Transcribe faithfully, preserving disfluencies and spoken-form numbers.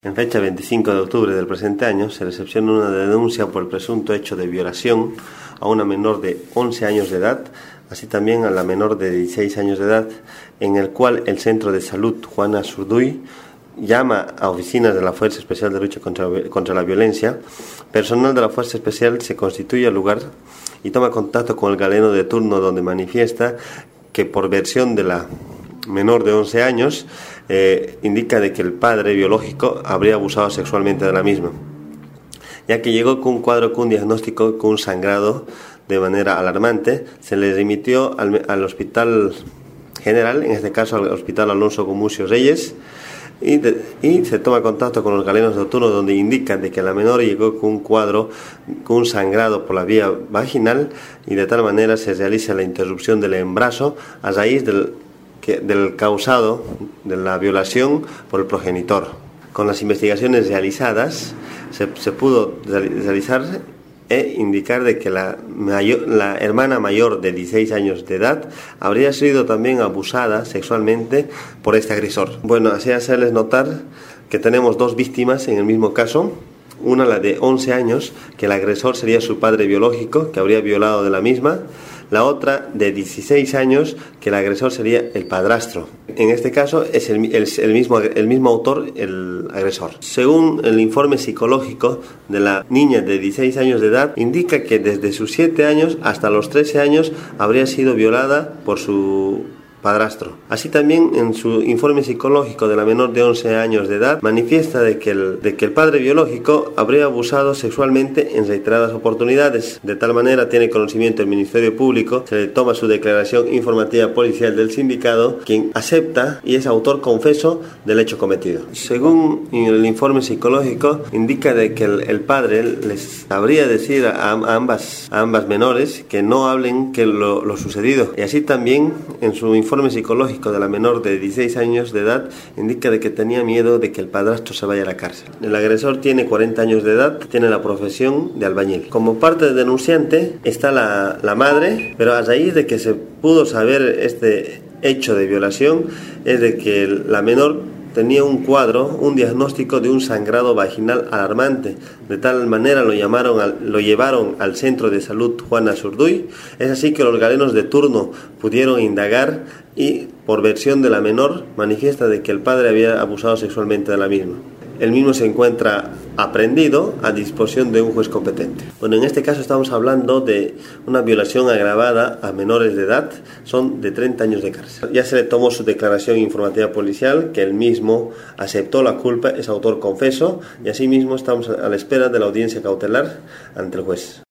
En fecha veinticinco de octubre del presente año se recepciona una denuncia por el presunto hecho de violación a una menor de once años de edad, así también a la menor de dieciséis años de edad, en el cual el Centro de Salud Juana Zurduy llama a oficinas de la Fuerza Especial de Lucha contra, contra la Violencia. Personal de la Fuerza Especial se constituye al lugar y toma contacto con el galeno de turno, donde manifiesta que por versión de la menor de once años eh, indica de que el padre biológico habría abusado sexualmente de la misma, ya que llegó con un cuadro con un diagnóstico con un sangrado de manera alarmante. Se le remitió al, al hospital general, en este caso al hospital Alonso Gumucio Reyes, y, de, y se toma contacto con los galenos de turno, donde indican de que la menor llegó con un cuadro con un sangrado por la vía vaginal, y de tal manera se realiza la interrupción del embarazo a raíz del Que, del causado de la violación por el progenitor. Con las investigaciones realizadas se, se pudo realizar e indicar de que la, mayor, la hermana mayor de dieciséis años de edad habría sido también abusada sexualmente por este agresor. Bueno, así hacerles notar que tenemos dos víctimas en el mismo caso. Una, la de once años, que el agresor sería su padre biológico, que habría violado de la misma. La otra, de dieciséis años, que el agresor sería el padrastro. En este caso es el, el, el, mismo, el mismo autor, el agresor. Según el informe psicológico de la niña de dieciséis años de edad, indica que desde sus siete años hasta los trece años habría sido violada por su padrastro. Así también, en su informe psicológico de la menor de once años de edad, manifiesta de que, el, de que el padre biológico habría abusado sexualmente en reiteradas oportunidades. De tal manera tiene conocimiento el Ministerio Público, se le toma su declaración informativa policial del sindicado, quien acepta y es autor confeso del hecho cometido. Según el informe psicológico, indica de que el, el padre les habría decir a, a, ambas, a ambas menores que no hablen que lo, lo sucedido. Y así también, en su informe informe psicológico de la menor de dieciséis años de edad, indica de que tenía miedo de que el padrastro se vaya a la cárcel. El agresor tiene cuarenta años de edad, tiene la profesión de albañil. Como parte del denunciante está la, la madre, pero a raíz de que se pudo saber este hecho de violación, es de que la menor tenía un cuadro, un diagnóstico de un sangrado vaginal alarmante. De tal manera lo, llamaron al, lo llevaron al Centro de Salud Juana Zurduy. Es así que los galenos de turno pudieron indagar y, por versión de la menor, manifiesta de que el padre había abusado sexualmente de la misma. El mismo se encuentra aprehendido a disposición de un juez competente. Bueno, en este caso estamos hablando de una violación agravada a menores de edad, son de treinta años de cárcel. Ya se le tomó su declaración informativa policial, que él mismo aceptó la culpa, es autor confeso, y asimismo estamos a la espera de la audiencia cautelar ante el juez.